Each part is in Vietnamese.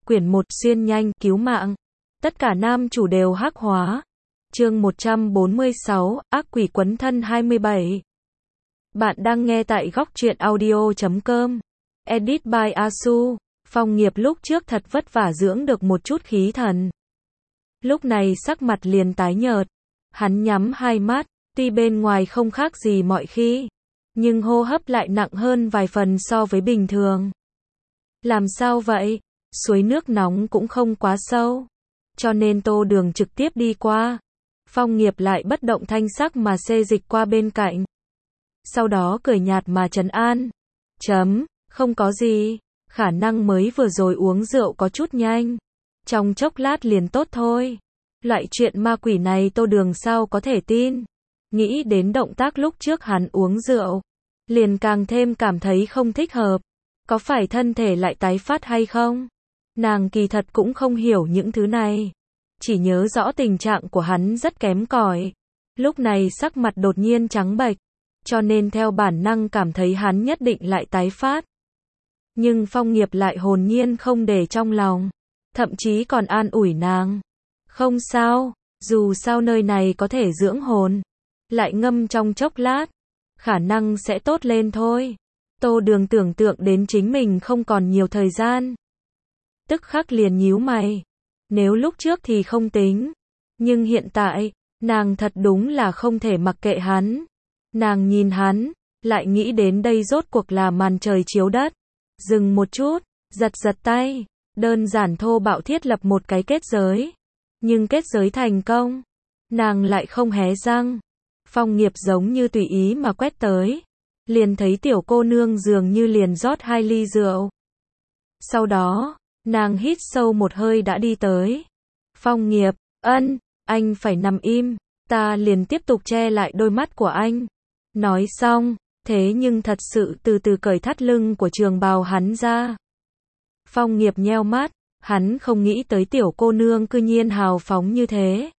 Quyển 1 xuyên nhanh, cứu mạng. Tất cả nam chủ đều hắc hóa. Chương 146, ác quỷ quấn thân 27. Bạn đang nghe tại góc truyện audio.com. Edit by Asu. Phong Nghiệp lúc trước thật vất vả dưỡng được một chút khí thần. Lúc này sắc mặt liền tái nhợt. Hắn nhắm hai mắt, tuy bên ngoài không khác gì mọi khi, nhưng hô hấp lại nặng hơn vài phần so với bình thường. Làm sao vậy? Suối nước nóng cũng không quá sâu, cho nên Tô Đường trực tiếp đi qua. Phong Nghiệp lại bất động thanh sắc mà xê dịch qua bên cạnh. Sau đó cười nhạt mà trấn an. Không có gì, khả năng mới vừa rồi uống rượu có chút nhanh. Trong chốc lát liền tốt thôi. Loại chuyện ma quỷ này Tô Đường sao có thể tin. Nghĩ đến động tác lúc trước hắn uống rượu, liền càng thêm cảm thấy không thích hợp. Có phải thân thể lại tái phát hay không? Nàng kỳ thật cũng không hiểu những thứ này. Chỉ nhớ rõ tình trạng của hắn rất kém cỏi. Lúc này sắc mặt đột nhiên trắng bệch, cho nên theo bản năng cảm thấy hắn nhất định lại tái phát. Nhưng Phong Nghiệp lại hồn nhiên không để trong lòng, thậm chí còn an ủi nàng. Không sao, dù sao nơi này có thể dưỡng hồn. Lại ngâm trong chốc lát, khả năng sẽ tốt lên thôi. Tô Đường tưởng tượng đến chính mình không còn nhiều thời gian, tức khắc liền nhíu mày. Nếu lúc trước thì không tính, nhưng hiện tại, nàng thật đúng là không thể mặc kệ hắn. Nàng nhìn hắn, lại nghĩ đến đây rốt cuộc là màn trời chiếu đất. Dừng một chút, giật tay, đơn giản thô bạo thiết lập một cái kết giới. Nhưng kết giới thành công, nàng lại không hé răng. Phong Nghiệp giống như tùy ý mà quét tới, liền thấy tiểu cô nương dường như liền rót 2 ly rượu. Sau đó, nàng hít sâu một hơi đã đi tới. Phong Nghiệp, anh phải nằm im, ta liền tiếp tục che lại đôi mắt của anh. Nói xong, thế nhưng thật sự từ từ cởi thắt lưng của trường bào hắn ra. Phong Nghiệp nheo mắt, hắn không nghĩ tới tiểu cô nương cư nhiên hào phóng như thế.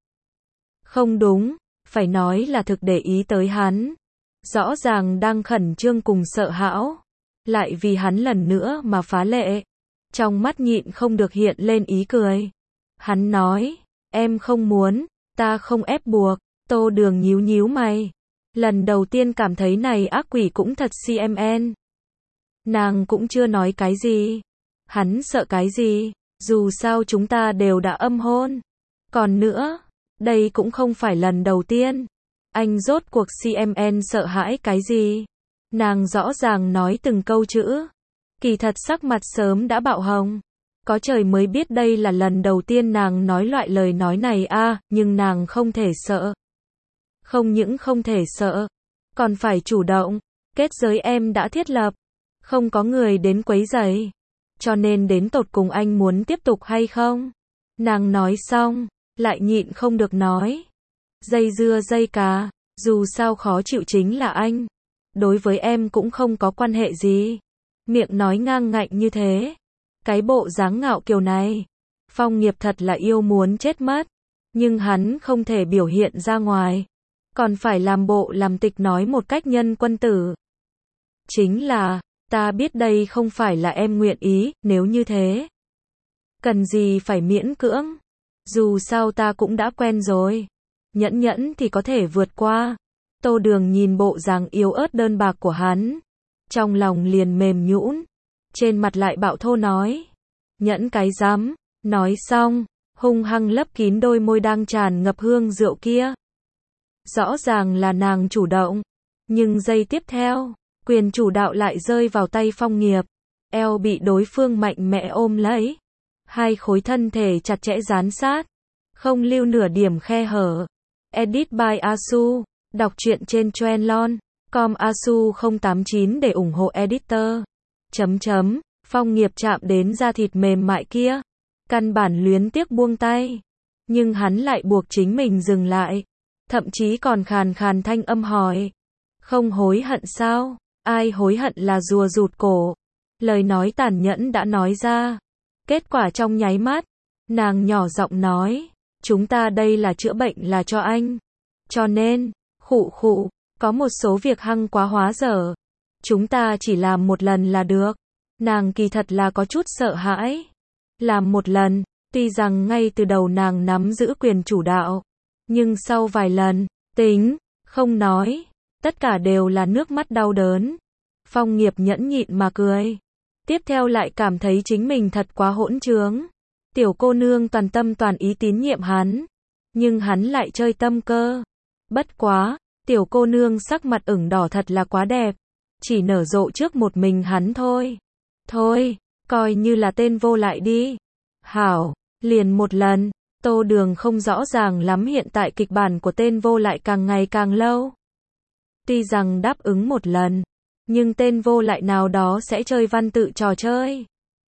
Không đúng, phải nói là thực để ý tới hắn. Rõ ràng đang khẩn trương cùng sợ hãi, lại vì hắn lần nữa mà phá lệ. Trong mắt nhịn không được hiện lên ý cười. Hắn nói, em không muốn, ta không ép buộc. Tô Đường nhíu mày. Lần đầu tiên cảm thấy này ác quỷ cũng thật CMN. Nàng cũng chưa nói cái gì. Hắn sợ cái gì, dù sao chúng ta đều đã âm hôn. Còn nữa, đây cũng không phải lần đầu tiên. Anh rốt cuộc CMN sợ hãi cái gì? Nàng rõ ràng nói từng câu chữ. Kỳ thật sắc mặt sớm đã bạo hồng. Có trời mới biết đây là lần đầu tiên nàng nói loại lời nói này nhưng nàng không thể sợ. Không những không thể sợ, còn phải chủ động. Kết giới em đã thiết lập, không có người đến quấy rầy. Cho nên đến tột cùng anh muốn tiếp tục hay không? Nàng nói xong, lại nhịn không được nói. Dây dưa dây cá, dù sao khó chịu chính là anh. Đối với em cũng không có quan hệ gì. Miệng nói ngang ngạnh như thế. Cái bộ dáng ngạo kiều này. Phong Nghiệp thật là yêu muốn chết mất. Nhưng hắn không thể biểu hiện ra ngoài. Còn phải làm bộ làm tịch nói một cách nhân quân tử. Chính là, ta biết đây không phải là em nguyện ý, nếu như thế. Cần gì phải miễn cưỡng. Dù sao ta cũng đã quen rồi. Nhẫn thì có thể vượt qua. Tô Đường nhìn bộ dáng yếu ớt đơn bạc của hắn. Trong lòng liền mềm nhũn. Trên mặt lại bạo thô nói. Nhẫn cái rắm. Nói xong, hung hăng lấp kín đôi môi đang tràn ngập hương rượu kia. Rõ ràng là nàng chủ động. Nhưng giây tiếp theo, quyền chủ đạo lại rơi vào tay Phong Nghiệp. Eo bị đối phương mạnh mẽ ôm lấy. Hai khối thân thể chặt chẽ dán sát. Không lưu nửa điểm khe hở. Edit by Asu. Đọc truyện trên Trendlon.com Asu 089 để ủng hộ editor. Phong Nghiệp chạm đến da thịt mềm mại kia. Căn bản luyến tiếc buông tay. Nhưng hắn lại buộc chính mình dừng lại. Thậm chí còn khàn khàn thanh âm hỏi. Không hối hận sao? Ai hối hận là rùa rụt cổ. Lời nói tàn nhẫn đã nói ra. Kết quả trong nháy mắt, nàng nhỏ giọng nói. Chúng ta đây là chữa bệnh là cho anh. Cho nên, có một số việc hăng quá hóa dở. Chúng ta chỉ làm một lần là được. Nàng kỳ thật là có chút sợ hãi. làm một lần, tuy rằng ngay từ đầu nàng nắm giữ quyền chủ đạo, nhưng sau vài lần, tính, không nói, tất cả đều là nước mắt đau đớn. Phong Nghiệp nhẫn nhịn mà cười. Tiếp theo lại cảm thấy chính mình thật quá hỗn trướng. Tiểu cô nương toàn tâm toàn ý tín nhiệm hắn, nhưng hắn lại chơi tâm cơ. Bất quá, tiểu cô nương sắc mặt ửng đỏ thật là quá đẹp, chỉ nở rộ trước một mình hắn thôi. Thôi, coi như là tên vô lại đi. Hảo, liền một lần. Tô Đường không rõ ràng lắm hiện tại kịch bản của tên vô lại càng ngày càng lâu. Tuy rằng đáp ứng một lần, nhưng tên vô lại nào đó sẽ chơi văn tự trò chơi.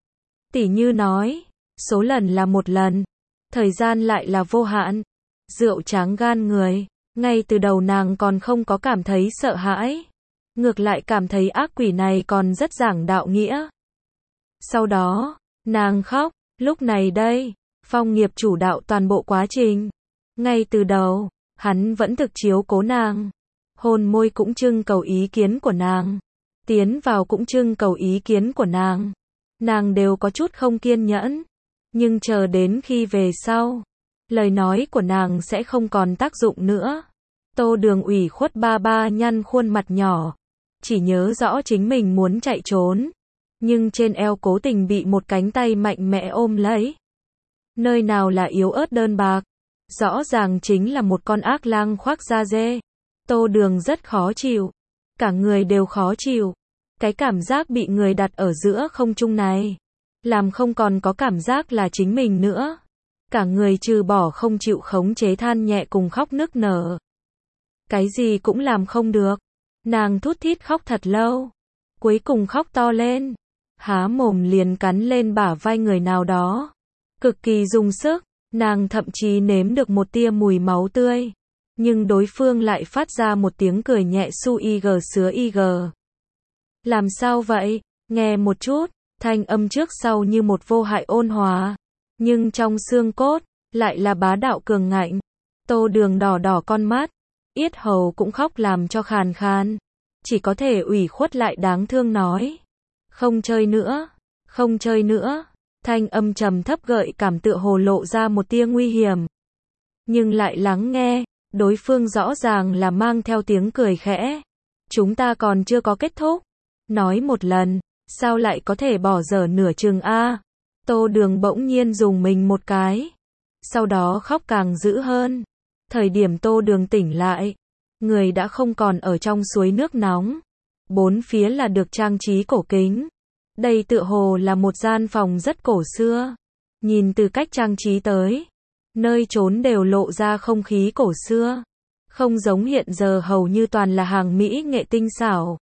Tỉ như nói, số lần là một lần, thời gian lại là vô hạn. Rượu tráng gan người, ngay từ đầu nàng còn không có cảm thấy sợ hãi, ngược lại cảm thấy ác quỷ này còn rất giảng đạo nghĩa. Sau đó, nàng khóc, lúc này đây, Phong Nghiệp chủ đạo toàn bộ quá trình. Ngay từ đầu, hắn vẫn thực chiếu cố nàng. Hôn môi cũng trưng cầu ý kiến của nàng. Tiến vào cũng trưng cầu ý kiến của nàng. Nàng đều có chút không kiên nhẫn. Nhưng chờ đến khi về sau, lời nói của nàng sẽ không còn tác dụng nữa. Tô Đường ủy khuất ba ba nhăn khuôn mặt nhỏ. Chỉ nhớ rõ chính mình muốn chạy trốn. Nhưng trên eo cố tình bị một cánh tay mạnh mẽ ôm lấy. Nơi nào là yếu ớt đơn bạc, rõ ràng chính là một con ác lang khoác da dê. Tô Đường rất khó chịu, cả người đều khó chịu. Cái cảm giác bị người đặt ở giữa không trung này, làm không còn có cảm giác là chính mình nữa. Cả người trừ bỏ không chịu khống chế than nhẹ cùng khóc nức nở. Cái gì cũng làm không được. Nàng thút thít khóc thật lâu, cuối cùng khóc to lên, há mồm liền cắn lên bả vai người nào đó. Cực kỳ dùng sức, nàng thậm chí nếm được một tia mùi máu tươi. Nhưng đối phương lại phát ra một tiếng cười nhẹ su ig sứa ig. Làm sao vậy? Nghe một chút, thanh âm trước sau như một vô hại ôn hòa. Nhưng trong xương cốt, lại là bá đạo cường ngạnh. Tô Đường đỏ đỏ con mắt, yết hầu cũng khóc làm cho khàn khàn. Chỉ có thể ủy khuất lại đáng thương nói. Không chơi nữa, không chơi nữa. Thanh âm trầm thấp gợi cảm tựa hồ lộ ra một tia nguy hiểm. Nhưng lại lắng nghe, đối phương rõ ràng là mang theo tiếng cười khẽ. Chúng ta còn chưa có kết thúc. Nói một lần, sao lại có thể bỏ dở nửa chừng a? Tô Đường bỗng nhiên dùng mình một cái. Sau đó khóc càng dữ hơn. Thời điểm Tô Đường tỉnh lại, người đã không còn ở trong suối nước nóng. Bốn phía là được trang trí cổ kính. Đây tựa hồ là một gian phòng rất cổ xưa. Nhìn từ cách trang trí tới, nơi trốn đều lộ ra không khí cổ xưa. Không giống hiện giờ hầu như toàn là hàng mỹ nghệ tinh xảo.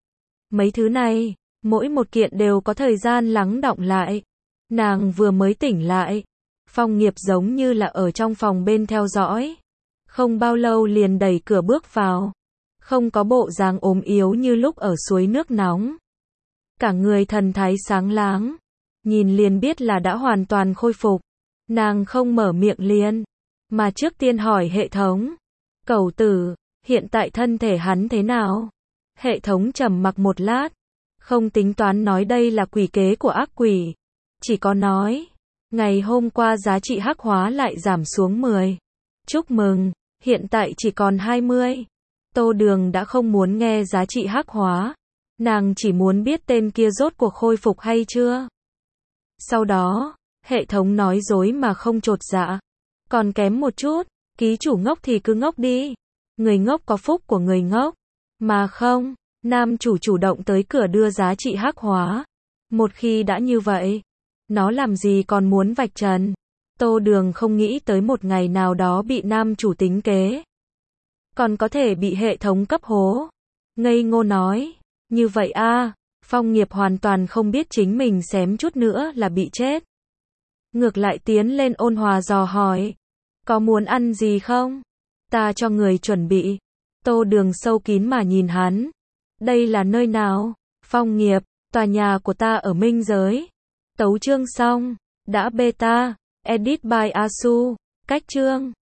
Mấy thứ này, mỗi một kiện đều có thời gian lắng đọng lại. Nàng vừa mới tỉnh lại, Phong Nghiệp giống như là ở trong phòng bên theo dõi. Không bao lâu liền đẩy cửa bước vào. Không có bộ dáng ốm yếu như lúc ở suối nước nóng. Cả người thần thái sáng láng, nhìn liền biết là đã hoàn toàn khôi phục. Nàng không mở miệng liền, mà trước tiên hỏi hệ thống. Cẩu tử, hiện tại thân thể hắn thế nào? Hệ thống trầm mặc một lát, không tính toán nói đây là quỷ kế của ác quỷ. Chỉ có nói, ngày hôm qua giá trị hắc hóa lại giảm xuống 10. Chúc mừng, hiện tại chỉ còn 20. Tô Đường đã không muốn nghe giá trị hắc hóa. Nàng chỉ muốn biết tên kia rốt cuộc khôi phục hay chưa. Sau đó, hệ thống nói dối mà không chột dạ. Còn kém một chút, ký chủ ngốc thì cứ ngốc đi. Người ngốc có phúc của người ngốc. Mà không, nam chủ chủ động tới cửa đưa giá trị hắc hóa. Một khi đã như vậy, nó làm gì còn muốn vạch trần. Tô Đường không nghĩ tới một ngày nào đó bị nam chủ tính kế. Còn có thể bị hệ thống cấp hố. Ngây ngô nói. Như vậy a, Phong Nghiệp hoàn toàn không biết chính mình xém chút nữa là bị chết. Ngược lại tiến lên ôn hòa dò hỏi. Có muốn ăn gì không? Ta cho người chuẩn bị. Tô Đường sâu kín mà nhìn hắn. Đây là nơi nào? Phong Nghiệp, tòa nhà của ta ở Minh Giới. Tấu chương xong. Đã beta. Edit by Asu. Cách chương.